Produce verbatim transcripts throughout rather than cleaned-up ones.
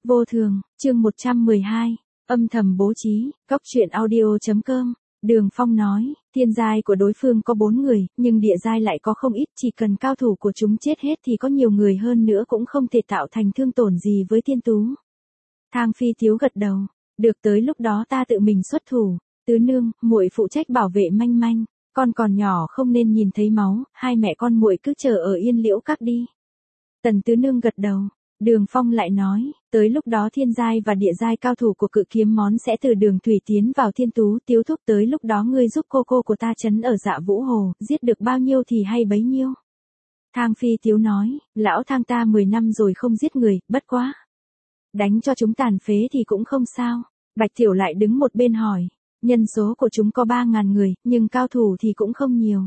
Vô thường, chương một trăm mười hai, âm thầm bố trí, góc truyện audio.com, Đường Phong nói, thiên giai của đối phương có bốn người, nhưng địa giai lại có không ít, chỉ cần cao thủ của chúng chết hết thì có nhiều người hơn nữa cũng không thể tạo thành thương tổn gì với thiên tú. Thang Phi Tiếu gật đầu, được tới lúc đó ta tự mình xuất thủ, tứ nương, muội phụ trách bảo vệ manh manh, con còn nhỏ không nên nhìn thấy máu, hai mẹ con muội cứ chờ ở Yên Liễu Các đi. Tần tứ nương gật đầu. Đường Phong lại nói, tới lúc đó thiên giai và địa giai cao thủ của Cự Kiếm món sẽ từ đường thủy tiến vào thiên tú, Tiếu thúc tới lúc đó ngươi giúp cô cô của ta trấn ở Dạ Vũ Hồ, giết được bao nhiêu thì hay bấy nhiêu. Thang Phi Tiếu nói, lão Thang ta mười năm rồi không giết người, bất quá. Đánh cho chúng tàn phế thì cũng không sao. Bạch Tiểu lại đứng một bên hỏi, nhân số của chúng có ba ngàn người, nhưng cao thủ thì cũng không nhiều.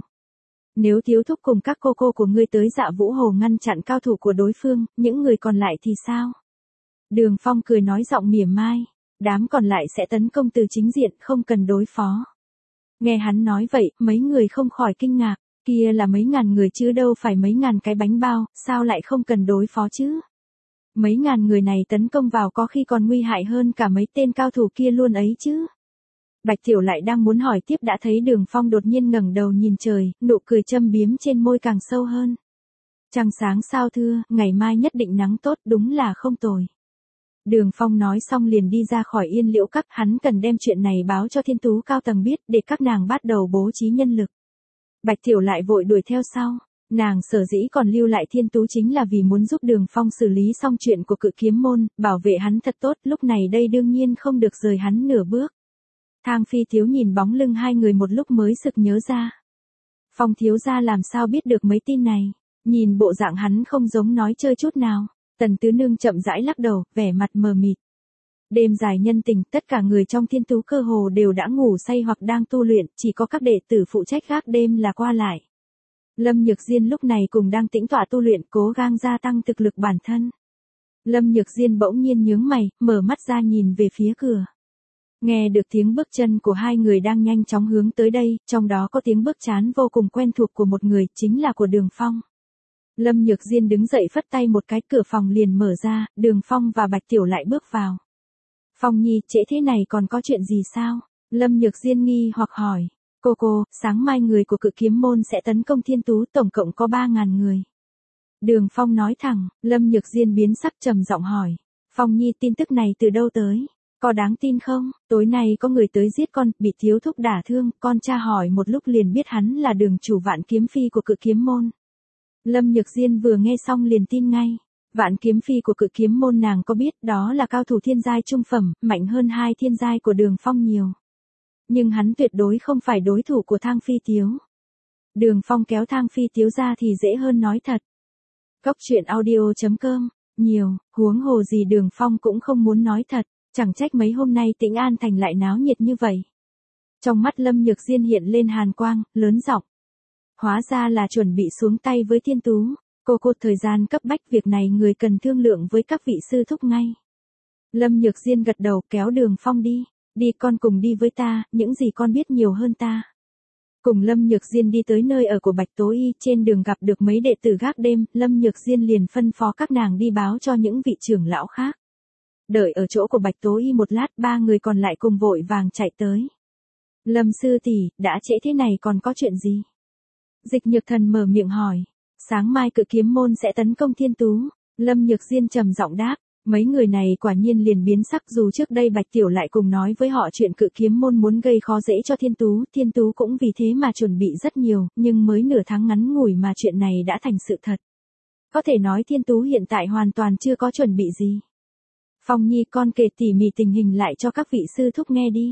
Nếu Tiếu thúc cùng các cô cô của ngươi tới Dạ Vũ Hồ ngăn chặn cao thủ của đối phương, những người còn lại thì sao? Đường Phong cười nói giọng mỉa mai, đám còn lại sẽ tấn công từ chính diện, không cần đối phó. Nghe hắn nói vậy, mấy người không khỏi kinh ngạc, kia là mấy ngàn người chứ đâu phải mấy ngàn cái bánh bao, sao lại không cần đối phó chứ? Mấy ngàn người này tấn công vào có khi còn nguy hại hơn cả mấy tên cao thủ kia luôn ấy chứ. Bạch Tiểu lại đang muốn hỏi tiếp đã thấy Đường Phong đột nhiên ngẩng đầu nhìn trời, nụ cười châm biếm trên môi càng sâu hơn. Trăng sáng sao thưa, ngày mai nhất định nắng tốt, đúng là không tồi. Đường Phong nói xong liền đi ra khỏi Yên Liễu Các, hắn cần đem chuyện này báo cho thiên tú cao tầng biết để các nàng bắt đầu bố trí nhân lực. Bạch Tiểu lại vội đuổi theo sau, nàng sở dĩ còn lưu lại thiên tú chính là vì muốn giúp Đường Phong xử lý xong chuyện của Cự Kiếm môn, bảo vệ hắn thật tốt, lúc này đây đương nhiên không được rời hắn nửa bước. Thang Phi Thiếu nhìn bóng lưng hai người một lúc mới sực nhớ ra. Phong thiếu gia làm sao biết được mấy tin này, nhìn bộ dạng hắn không giống nói chơi chút nào. Tần tứ nương chậm rãi lắc đầu, vẻ mặt mờ mịt. Đêm dài nhân tình, tất cả người trong thiên tú cơ hồ đều đã ngủ say hoặc đang tu luyện, chỉ có các đệ tử phụ trách gác đêm là qua lại. Lâm Nhược Diên lúc này cùng đang tĩnh tọa tu luyện, cố gắng gia tăng thực lực bản thân. Lâm Nhược Diên bỗng nhiên nhướng mày, mở mắt ra nhìn về phía cửa. Nghe được tiếng bước chân của hai người đang nhanh chóng hướng tới đây, trong đó có tiếng bước chán vô cùng quen thuộc của một người, chính là của Đường Phong. Lâm Nhược Diên đứng dậy phất tay một cái, cửa phòng liền mở ra, Đường Phong và Bạch Tiểu lại bước vào. Phong nhi, trễ thế này còn có chuyện gì sao? Lâm Nhược Diên nghi hoặc hỏi. Cô cô, sáng mai người của Cự Kiếm môn sẽ tấn công thiên tú, tổng cộng có ba ngàn người. Đường Phong nói thẳng, Lâm Nhược Diên biến sắc trầm giọng hỏi. Phong nhi, tin tức này từ đâu tới? Có đáng tin không? Tối nay có người tới giết con, bị Thiếu thúc đả thương, con tra hỏi một lúc liền biết hắn là Đường chủ Vạn Kiếm Phi của Cự Kiếm môn. Lâm Nhược Diên vừa nghe xong liền tin ngay. Vạn Kiếm Phi của Cự Kiếm môn nàng có biết, đó là cao thủ thiên giai trung phẩm, mạnh hơn hai thiên giai của Đường Phong nhiều. Nhưng hắn tuyệt đối không phải đối thủ của Thang Phi Tiếu. Đường Phong kéo Thang Phi Tiếu ra thì dễ hơn nói thật. Góc truyện audio.com, nhiều, huống hồ gì Đường Phong cũng không muốn nói thật, chẳng trách mấy hôm nay Tĩnh An Thành lại náo nhiệt như vậy. Trong mắt Lâm Nhược Diên hiện lên hàn quang, lớn giọng. Hóa ra là chuẩn bị xuống tay với thiên tú, cô cô thời gian cấp bách, việc này người cần thương lượng với các vị sư thúc ngay. Lâm Nhược Diên gật đầu kéo Đường Phong đi, đi con cùng đi với ta, những gì con biết nhiều hơn ta. Cùng Lâm Nhược Diên đi tới nơi ở của Bạch Tố Y, trên đường gặp được mấy đệ tử gác đêm, Lâm Nhược Diên liền phân phó các nàng đi báo cho những vị trưởng lão khác. Đợi ở chỗ của Bạch Tố Y một lát, ba người còn lại cùng vội vàng chạy tới. Lâm sư tỷ, đã trễ thế này còn có chuyện gì? Dịch Nhược Thần mở miệng hỏi. Sáng mai Cự Kiếm môn sẽ tấn công thiên tú. Lâm Nhược Diên trầm giọng đáp. Mấy người này quả nhiên liền biến sắc, dù trước đây Bạch Tiểu lại cùng nói với họ chuyện Cự Kiếm môn muốn gây khó dễ cho thiên tú. Thiên tú cũng vì thế mà chuẩn bị rất nhiều, nhưng mới nửa tháng ngắn ngủi mà chuyện này đã thành sự thật. Có thể nói thiên tú hiện tại hoàn toàn chưa có chuẩn bị gì. Phong nhi, con kể tỉ mỉ tình hình lại cho các vị sư thúc nghe đi.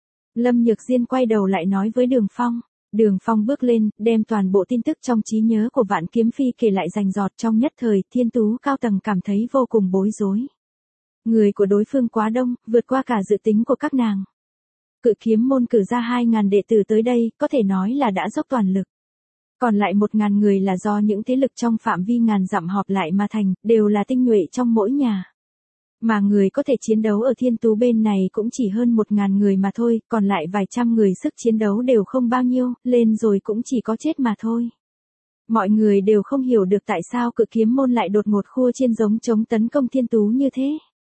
Lâm Nhược Diên quay đầu lại nói với Đường Phong. Đường Phong bước lên, đem toàn bộ tin tức trong trí nhớ của Vạn Kiếm Phi kể lại rành rọt, trong nhất thời, thiên tú cao tầng cảm thấy vô cùng bối rối. Người của đối phương quá đông, vượt qua cả dự tính của các nàng. Cự Kiếm môn cử ra hai ngàn đệ tử tới đây, có thể nói là đã dốc toàn lực. Còn lại một ngàn người là do những thế lực trong phạm vi ngàn dặm họp lại mà thành, đều là tinh nhuệ trong mỗi nhà. Mà người có thể chiến đấu ở thiên tú bên này cũng chỉ hơn một ngàn người mà thôi, còn lại vài trăm người sức chiến đấu đều không bao nhiêu, lên rồi cũng chỉ có chết mà thôi. Mọi người đều không hiểu được tại sao Cự Kiếm môn lại đột ngột khua chiên giống chống tấn công thiên tú như thế.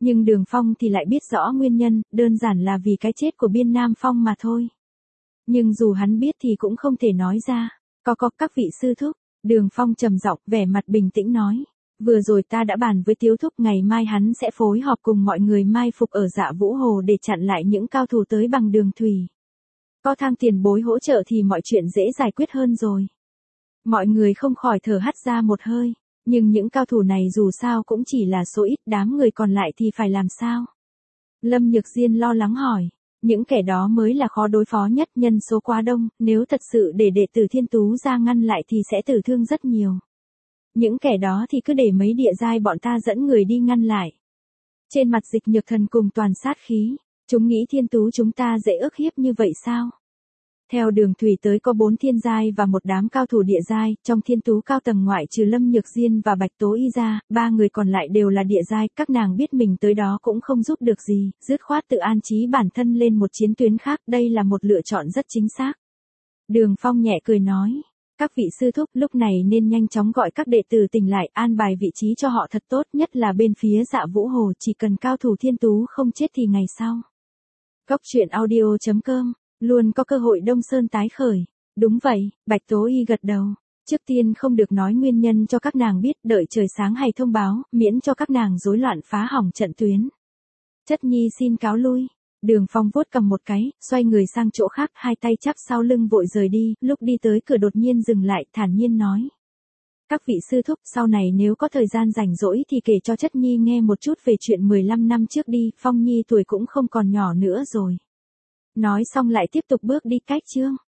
Nhưng Đường Phong thì lại biết rõ nguyên nhân, đơn giản là vì cái chết của Biên Nam Phong mà thôi. Nhưng dù hắn biết thì cũng không thể nói ra. Có có các vị sư thúc, Đường Phong trầm giọng, vẻ mặt bình tĩnh nói. Vừa rồi ta đã bàn với Tiếu thúc, ngày mai hắn sẽ phối hợp cùng mọi người mai phục ở Dạ Vũ Hồ để chặn lại những cao thủ tới bằng đường thủy. Có Thang tiền bối hỗ trợ thì mọi chuyện dễ giải quyết hơn rồi. Mọi người không khỏi thở hắt ra một hơi. Nhưng những cao thủ này dù sao cũng chỉ là số ít, đám người còn lại thì phải làm sao? Lâm Nhược Diên lo lắng hỏi. Những kẻ đó mới là khó đối phó nhất, nhân số quá đông, nếu thật sự để đệ tử Thiên Tú ra ngăn lại thì sẽ tử thương rất nhiều. Những kẻ đó thì cứ để mấy địa giai bọn ta dẫn người đi ngăn lại. Trên mặt Dịch Nhược Thần cùng toàn sát khí, chúng nghĩ Thiên Tú chúng ta dễ ức hiếp như vậy sao? Theo đường thủy tới có bốn thiên giai và một đám cao thủ địa giai, trong Thiên Tú cao tầng ngoại trừ Lâm Nhược Diên và Bạch Tố Y ra, ba người còn lại đều là địa giai, các nàng biết mình tới đó cũng không giúp được gì, dứt khoát tự an trí bản thân lên một chiến tuyến khác, đây là một lựa chọn rất chính xác. Đường Phong nhẹ cười nói, các vị sư thúc lúc này nên nhanh chóng gọi các đệ tử tỉnh lại, an bài vị trí cho họ thật tốt, nhất là bên phía Dạ Vũ Hồ, chỉ cần cao thủ Thiên Tú không chết thì ngày sau. Cốc truyện audio chấm com luôn có cơ hội Đông Sơn tái khởi. Đúng vậy, Bạch Tố Y gật đầu. Trước tiên không được nói nguyên nhân cho các nàng biết, đợi trời sáng hay thông báo, miễn cho các nàng rối loạn phá hỏng trận tuyến. Chất nhi xin cáo lui. Đường Phong vuốt cầm một cái, xoay người sang chỗ khác, hai tay chắp sau lưng vội rời đi, lúc đi tới cửa đột nhiên dừng lại, thản nhiên nói. Các vị sư thúc, sau này nếu có thời gian rảnh rỗi thì kể cho Chất nhi nghe một chút về chuyện mười lăm năm trước đi, Phong nhi tuổi cũng không còn nhỏ nữa rồi. Nói xong lại tiếp tục bước đi cách chương.